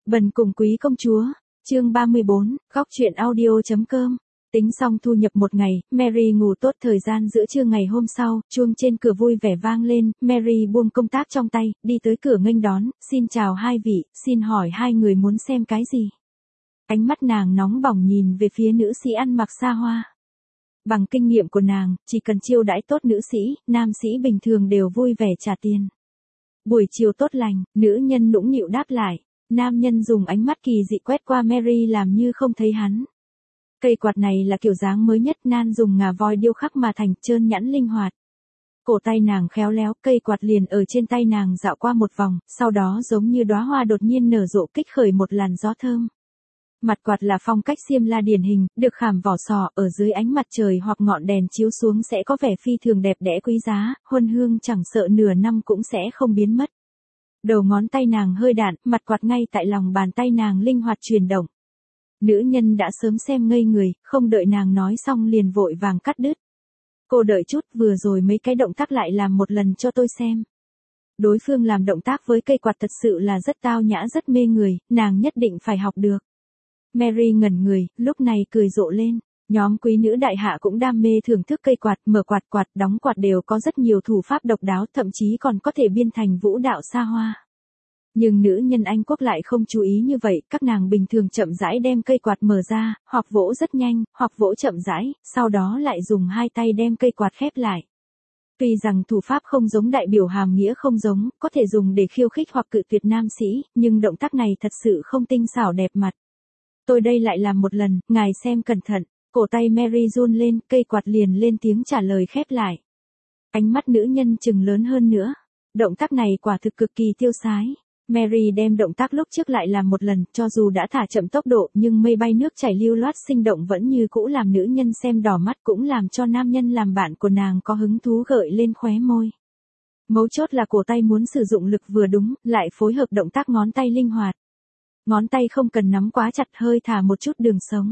Bần cùng quý công chúa, chương 34, góc truyện audio.com. Tính xong thu nhập một ngày, Mary ngủ tốt. Thời gian giữa trưa ngày hôm sau, chuông trên cửa vui vẻ vang lên, Mary buông công tác trong tay, đi tới cửa nghênh đón, xin chào hai vị, xin hỏi hai người muốn xem cái gì? Ánh mắt nàng nóng bỏng nhìn về phía nữ sĩ ăn mặc xa hoa. Bằng kinh nghiệm của nàng, chỉ cần chiêu đãi tốt nữ sĩ, nam sĩ bình thường đều vui vẻ trả tiền. Buổi chiều tốt lành, nữ nhân nũng nịu đáp lại. Nam nhân dùng ánh mắt kỳ dị quét qua Mary làm như không thấy hắn. Cây quạt này là kiểu dáng mới nhất, nan dùng ngà voi điêu khắc mà thành, trơn nhẵn linh hoạt. Cổ tay nàng khéo léo, cây quạt liền ở trên tay nàng dạo qua một vòng, sau đó giống như đóa hoa đột nhiên nở rộ kích khởi một làn gió thơm. Mặt quạt là phong cách xiêm la điển hình, được khảm vỏ sò, ở dưới ánh mặt trời hoặc ngọn đèn chiếu xuống sẽ có vẻ phi thường đẹp đẽ quý giá, huân hương chẳng sợ nửa năm cũng sẽ không biến mất. Đầu ngón tay nàng hơi đạn, mặt quạt ngay tại lòng bàn tay nàng linh hoạt chuyển động. Nữ nhân đã sớm xem ngây người, không đợi nàng nói xong liền vội vàng cắt đứt. Cô đợi chút, vừa rồi mấy cái động tác lại làm một lần cho tôi xem. Đối phương làm động tác với cây quạt thật sự là rất tao nhã, rất mê người, nàng nhất định phải học được. Mary ngẩn người, lúc này cười rộ lên. Nhóm quý nữ đại hạ cũng đam mê thưởng thức cây quạt, mở quạt, quạt, đóng quạt đều có rất nhiều thủ pháp độc đáo, thậm chí còn có thể biên thành vũ đạo xa hoa. Nhưng nữ nhân Anh Quốc lại không chú ý như vậy, các nàng bình thường chậm rãi đem cây quạt mở ra, hoặc vỗ rất nhanh, hoặc vỗ chậm rãi, sau đó lại dùng hai tay đem cây quạt khép lại. Tuy rằng thủ pháp không giống đại biểu hàm nghĩa không giống, có thể dùng để khiêu khích hoặc cự tuyệt nam sĩ, nhưng động tác này thật sự không tinh xảo đẹp mặt. Tôi đây lại làm một lần, ngài xem cẩn thận. Cổ tay Mary run lên, cây quạt liền lên tiếng trả lời khép lại. Ánh mắt nữ nhân chừng lớn hơn nữa. Động tác này quả thực cực kỳ tiêu sái. Mary đem động tác lúc trước lại làm một lần, cho dù đã thả chậm tốc độ nhưng mây bay nước chảy lưu loát sinh động vẫn như cũ làm nữ nhân xem đỏ mắt, cũng làm cho nam nhân làm bạn của nàng có hứng thú gợi lên khóe môi. Mấu chốt là cổ tay muốn sử dụng lực vừa đúng, lại phối hợp động tác ngón tay linh hoạt. Ngón tay không cần nắm quá chặt, hơi thả một chút đường sống.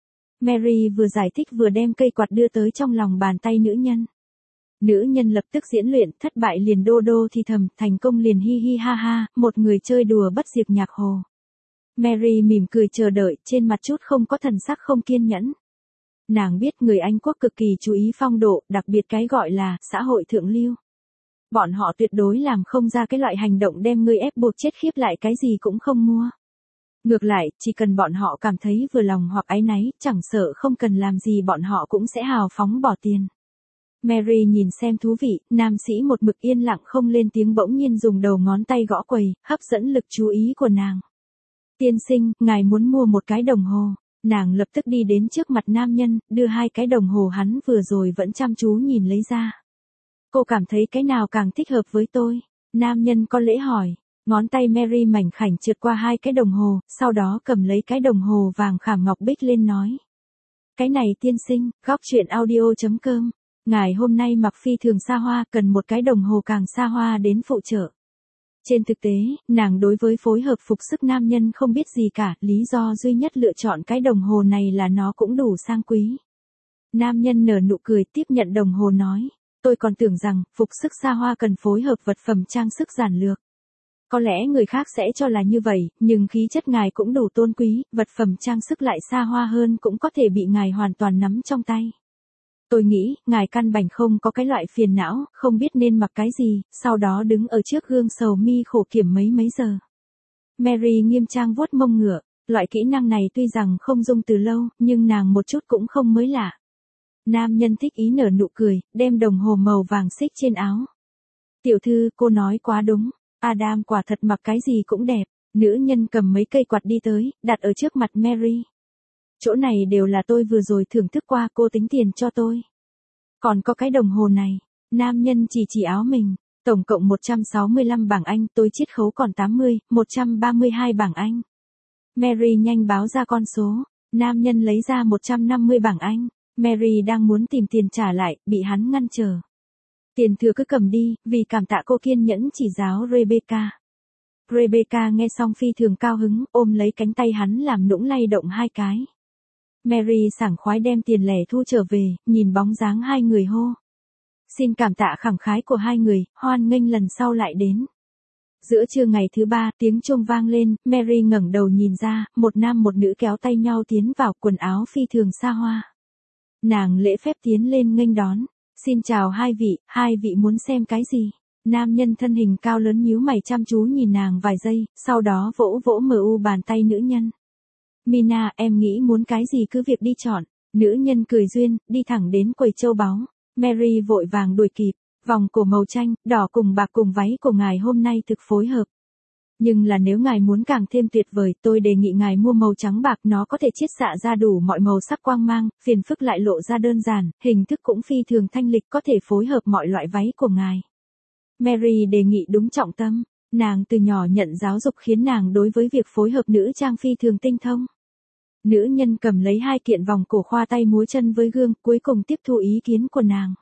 Mary vừa giải thích vừa đem cây quạt đưa tới trong lòng bàn tay nữ nhân. Nữ nhân lập tức diễn luyện, thất bại liền đô đô thì thầm, thành công liền hi hi ha ha, một người chơi đùa bất diệt nhạc hồ. Mary mỉm cười chờ đợi, trên mặt chút không có thần sắc không kiên nhẫn. Nàng biết người Anh Quốc cực kỳ chú ý phong độ, đặc biệt cái gọi là xã hội thượng lưu. Bọn họ tuyệt đối làm không ra cái loại hành động đem ngươi ép buộc chết khiếp lại cái gì cũng không mua. Ngược lại, chỉ cần bọn họ cảm thấy vừa lòng hoặc áy náy, chẳng sợ không cần làm gì bọn họ cũng sẽ hào phóng bỏ tiền. Mary nhìn xem thú vị, nam sĩ một mực yên lặng không lên tiếng bỗng nhiên dùng đầu ngón tay gõ quầy, hấp dẫn lực chú ý của nàng. Tiên sinh, ngài muốn mua một cái đồng hồ. Nàng lập tức đi đến trước mặt nam nhân, đưa hai cái đồng hồ hắn vừa rồi vẫn chăm chú nhìn lấy ra. Cô cảm thấy cái nào càng thích hợp với tôi? Nam nhân có lễ hỏi. Ngón tay Mary mảnh khảnh trượt qua hai cái đồng hồ, sau đó cầm lấy cái đồng hồ vàng khảm ngọc bích lên nói. Cái này tiên sinh, góc truyện audio.com. Ngài hôm nay mặc phi thường xa hoa, cần một cái đồng hồ càng xa hoa đến phụ trợ. Trên thực tế, nàng đối với phối hợp phục sức nam nhân không biết gì cả, lý do duy nhất lựa chọn cái đồng hồ này là nó cũng đủ sang quý. Nam nhân nở nụ cười tiếp nhận đồng hồ nói. Tôi còn tưởng rằng, phục sức xa hoa cần phối hợp vật phẩm trang sức giản lược. Có lẽ người khác sẽ cho là như vậy, nhưng khí chất ngài cũng đủ tôn quý, vật phẩm trang sức lại xa hoa hơn cũng có thể bị ngài hoàn toàn nắm trong tay. Tôi nghĩ, ngài căn bản không có cái loại phiền não, không biết nên mặc cái gì, sau đó đứng ở trước gương sầu mi khổ kiểm mấy giờ. Mary nghiêm trang vuốt mông ngựa, loại kỹ năng này tuy rằng không dùng từ lâu, nhưng nàng một chút cũng không mới lạ. Nam nhân thích ý nở nụ cười, đem đồng hồ màu vàng xích trên áo. Tiểu thư, cô nói quá đúng. Adam quả thật mặc cái gì cũng đẹp. Nữ nhân cầm mấy cây quạt đi tới, đặt ở trước mặt Mary. Chỗ này đều là tôi vừa rồi thưởng thức qua, cô tính tiền cho tôi. Còn có cái đồng hồ này. Nam nhân chỉ áo mình. Tổng cộng 165 bảng Anh, tôi chiết khấu còn 80, 132 bảng Anh. Mary nhanh báo ra con số. Nam nhân lấy ra 150 bảng Anh. Mary đang muốn tìm tiền trả lại, bị hắn ngăn trở. Tiền thừa cứ cầm đi, vì cảm tạ cô kiên nhẫn chỉ giáo Rebecca. Rebecca nghe xong phi thường cao hứng, ôm lấy cánh tay hắn làm nũng lay động hai cái. Mary sảng khoái đem tiền lẻ thu trở về, nhìn bóng dáng hai người hô. Xin cảm tạ khẳng khái của hai người, hoan nghênh lần sau lại đến. Giữa trưa ngày thứ 3, tiếng chuông vang lên, Mary ngẩng đầu nhìn ra, một nam một nữ kéo tay nhau tiến vào, quần áo phi thường xa hoa. Nàng lễ phép tiến lên nghênh đón. Xin chào hai vị muốn xem cái gì? Nam nhân thân hình cao lớn nhíu mày chăm chú nhìn nàng vài giây, sau đó vỗ vỗ bàn tay nữ nhân. Mina, em nghĩ muốn cái gì cứ việc đi chọn. Nữ nhân cười duyên, đi thẳng đến quầy châu báu. Mary vội vàng đuổi kịp. Vòng cổ màu chanh, đỏ cùng bạc cùng váy của ngài hôm nay thực phối hợp. Nhưng là nếu ngài muốn càng thêm tuyệt vời, tôi đề nghị ngài mua màu trắng bạc, nó có thể chiết xạ ra đủ mọi màu sắc quang mang, phiền phức lại lộ ra đơn giản, hình thức cũng phi thường thanh lịch, có thể phối hợp mọi loại váy của ngài. Mary đề nghị đúng trọng tâm, nàng từ nhỏ nhận giáo dục khiến nàng đối với việc phối hợp nữ trang phi thường tinh thông. Nữ nhân cầm lấy 2 kiện vòng cổ khoa tay múa chân với gương, cuối cùng tiếp thu ý kiến của nàng.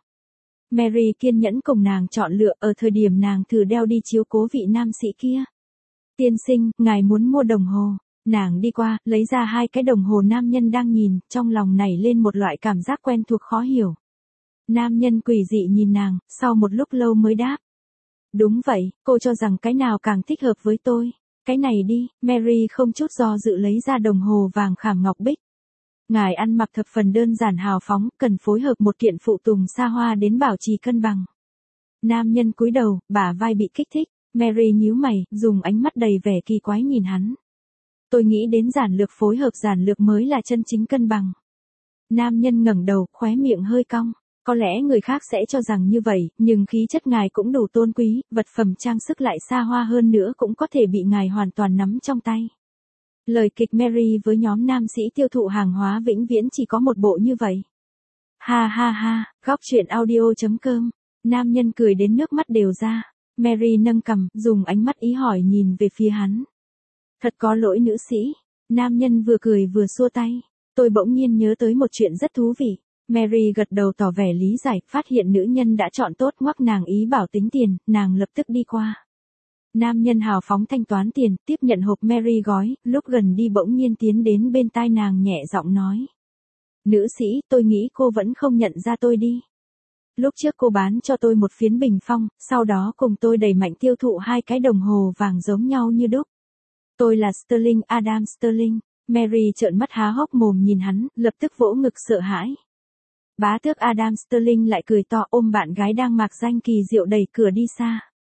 Mary kiên nhẫn cùng nàng chọn lựa, ở thời điểm nàng thử đeo đi chiếu cố vị nam sĩ kia. Tiên sinh, ngài muốn mua đồng hồ. Nàng đi qua, lấy ra 2 cái đồng hồ nam nhân đang nhìn, trong lòng nảy lên một loại cảm giác quen thuộc khó hiểu. Nam nhân quỷ dị nhìn nàng, sau một lúc lâu mới đáp. Đúng vậy, cô cho rằng cái nào càng thích hợp với tôi. Cái này đi, Mary không chút do dự lấy ra đồng hồ vàng khảm ngọc bích. Ngài ăn mặc thập phần đơn giản hào phóng, cần phối hợp một kiện phụ tùng xa hoa đến bảo trì cân bằng. Nam nhân cúi đầu, bả vai bị kích thích, Mary nhíu mày, dùng ánh mắt đầy vẻ kỳ quái nhìn hắn. Tôi nghĩ đến giản lược, phối hợp giản lược mới là chân chính cân bằng. Nam nhân ngẩng đầu, khóe miệng hơi cong. Có lẽ người khác sẽ cho rằng như vậy, nhưng khí chất ngài cũng đủ tôn quý, vật phẩm trang sức lại xa hoa hơn nữa cũng có thể bị ngài hoàn toàn nắm trong tay. Lời kịch Mary với nhóm nam sĩ tiêu thụ hàng hóa vĩnh viễn chỉ có một bộ như vậy. Ha ha ha, góc truyện audio.com. Nam nhân cười đến nước mắt đều ra. Mary nâng cằm, dùng ánh mắt ý hỏi nhìn về phía hắn. Thật có lỗi nữ sĩ. Nam nhân vừa cười vừa xua tay. Tôi bỗng nhiên nhớ tới một chuyện rất thú vị. Mary gật đầu tỏ vẻ lý giải, phát hiện nữ nhân đã chọn tốt, ngoắc nàng ý bảo tính tiền, nàng lập tức đi qua. Nam nhân hào phóng thanh toán tiền, tiếp nhận hộp Mary gói, lúc gần đi bỗng nhiên tiến đến bên tai nàng nhẹ giọng nói. Nữ sĩ, tôi nghĩ cô vẫn không nhận ra tôi đi. Lúc trước cô bán cho tôi một phiến bình phong, sau đó cùng tôi đẩy mạnh tiêu thụ 2 cái đồng hồ vàng giống nhau như đúc. Tôi là Sterling, Adam Sterling. Mary trợn mắt há hốc mồm nhìn hắn, lập tức vỗ ngực sợ hãi. Bá tước Adam Sterling lại cười to ôm bạn gái đang mạc danh kỳ diệu đẩy cửa đi xa.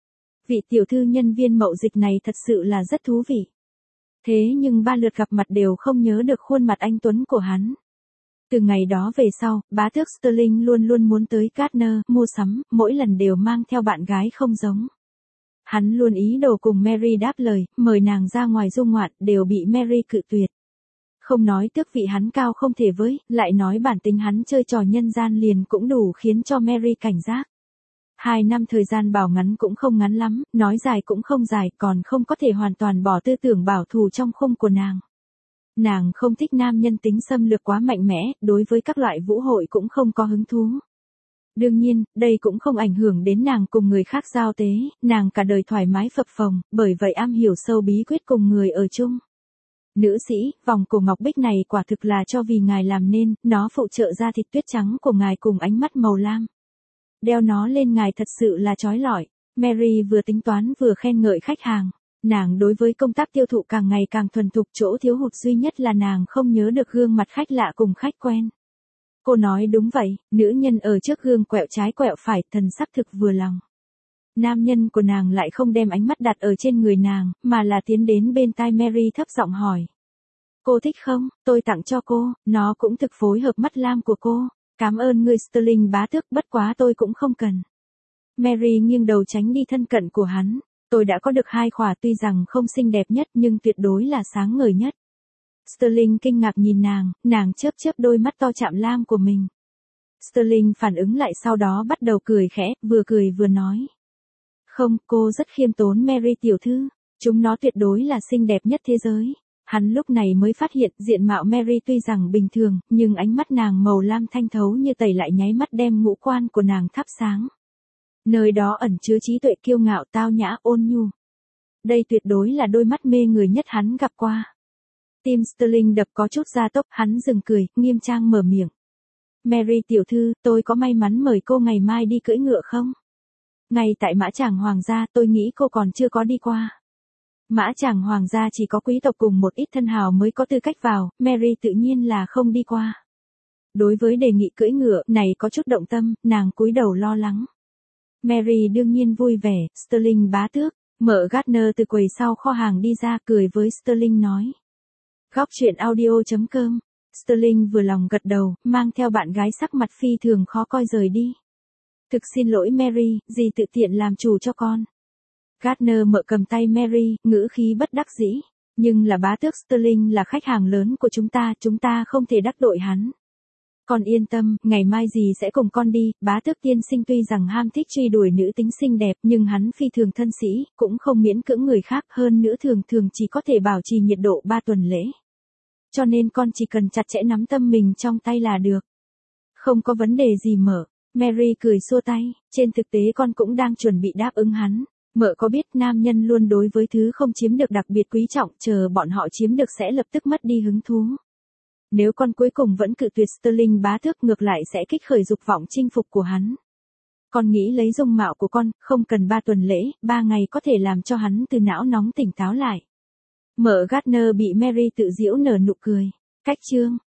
Vị tiểu thư nhân viên mậu dịch này thật sự là rất thú vị. Thế nhưng 3 lượt gặp mặt đều không nhớ được khuôn mặt anh tuấn của hắn. Từ ngày đó về sau, bá tước Sterling luôn luôn muốn tới Gardner mua sắm, mỗi lần đều mang theo bạn gái không giống. Hắn luôn ý đồ cùng Mary đáp lời, mời nàng ra ngoài du ngoạn, đều bị Mary cự tuyệt. Không nói tước vị hắn cao không thể với, lại nói bản tính hắn chơi trò nhân gian liền cũng đủ khiến cho Mary cảnh giác. 2 năm thời gian bảo ngắn cũng không ngắn lắm, nói dài cũng không dài, còn không có thể hoàn toàn bỏ tư tưởng bảo thủ trong khung của nàng. Nàng không thích nam nhân tính xâm lược quá mạnh mẽ, đối với các loại vũ hội cũng không có hứng thú. Đương nhiên, đây cũng không ảnh hưởng đến nàng cùng người khác giao tế, nàng cả đời thoải mái phập phồng, bởi vậy am hiểu sâu bí quyết cùng người ở chung. Nữ sĩ, vòng cổ ngọc bích này quả thực là cho vì ngài làm nên, nó phụ trợ ra thịt tuyết trắng của ngài cùng ánh mắt màu lam. Đeo nó lên ngài thật sự là chói lọi. Mary vừa tính toán vừa khen ngợi khách hàng. Nàng đối với công tác tiêu thụ càng ngày càng thuần thục, chỗ thiếu hụt duy nhất là nàng không nhớ được gương mặt khách lạ cùng khách quen. Cô nói đúng vậy, nữ nhân ở trước gương quẹo trái quẹo phải, thần sắc thực vừa lòng. Nam nhân của nàng lại không đem ánh mắt đặt ở trên người nàng, mà là tiến đến bên tai Mary thấp giọng hỏi. Cô thích không, tôi tặng cho cô, nó cũng thực phối hợp mắt lam của cô. Cảm ơn người Sterling bá tước, bất quá tôi cũng không cần. Mary nghiêng đầu tránh đi thân cận của hắn. Tôi đã có được 2 khỏa tuy rằng không xinh đẹp nhất nhưng tuyệt đối là sáng ngời nhất. Sterling kinh ngạc nhìn nàng chớp chớp đôi mắt to chạm lam của mình. Sterling phản ứng lại sau đó bắt đầu cười khẽ, vừa cười vừa nói. Không, cô rất khiêm tốn Mary tiểu thư, chúng nó tuyệt đối là xinh đẹp nhất thế giới. Hắn lúc này mới phát hiện diện mạo Mary tuy rằng bình thường, nhưng ánh mắt nàng màu lam thanh thấu như tẩy lại nháy mắt đem ngũ quan của nàng thắp sáng. Nơi đó ẩn chứa trí tuệ kiêu ngạo tao nhã ôn nhu. Đây tuyệt đối là đôi mắt mê người nhất hắn gặp qua. Tim Sterling đập có chút gia tốc, hắn dừng cười, nghiêm trang mở miệng. Mary tiểu thư, tôi có may mắn mời cô ngày mai đi cưỡi ngựa không? Ngay tại Mã Tràng Hoàng gia tôi nghĩ cô còn chưa có đi qua. Mã Tràng Hoàng gia chỉ có quý tộc cùng một ít thân hào mới có tư cách vào, Mary tự nhiên là không đi qua. Đối với đề nghị cưỡi ngựa này có chút động tâm, nàng cúi đầu lo lắng. Mary đương nhiên vui vẻ, Sterling bá tước, Mợ Gardner từ quầy sau kho hàng đi ra cười với Sterling nói. Góc truyện audio.com, Sterling vừa lòng gật đầu, mang theo bạn gái sắc mặt phi thường khó coi rời đi. Thực xin lỗi Mary, dì tự tiện làm chủ cho con. Gardner mợ cầm tay Mary, ngữ khí bất đắc dĩ. Nhưng là bá tước Sterling là khách hàng lớn của chúng ta không thể đắc tội hắn. Con yên tâm, ngày mai dì sẽ cùng con đi, bá tước tiên sinh tuy rằng ham thích truy đuổi nữ tính xinh đẹp nhưng hắn phi thường thân sĩ, cũng không miễn cưỡng người khác hơn nữa thường chỉ có thể bảo trì nhiệt độ 3 tuần lễ. Cho nên con chỉ cần chặt chẽ nắm tâm mình trong tay là được. Không có vấn đề gì mợ, Mary cười xua tay, trên thực tế con cũng đang chuẩn bị đáp ứng hắn. Mợ có biết nam nhân luôn đối với thứ không chiếm được đặc biệt quý trọng, chờ bọn họ chiếm được sẽ lập tức mất đi hứng thú. Nếu con cuối cùng vẫn cự tuyệt Sterling bá tước ngược lại sẽ kích khởi dục vọng chinh phục của hắn. Con nghĩ lấy dung mạo của con, không cần 3 tuần lễ, 3 ngày có thể làm cho hắn từ não nóng tỉnh táo lại. Mợ Gardner bị Mary tự giễu nở nụ cười. Cách chương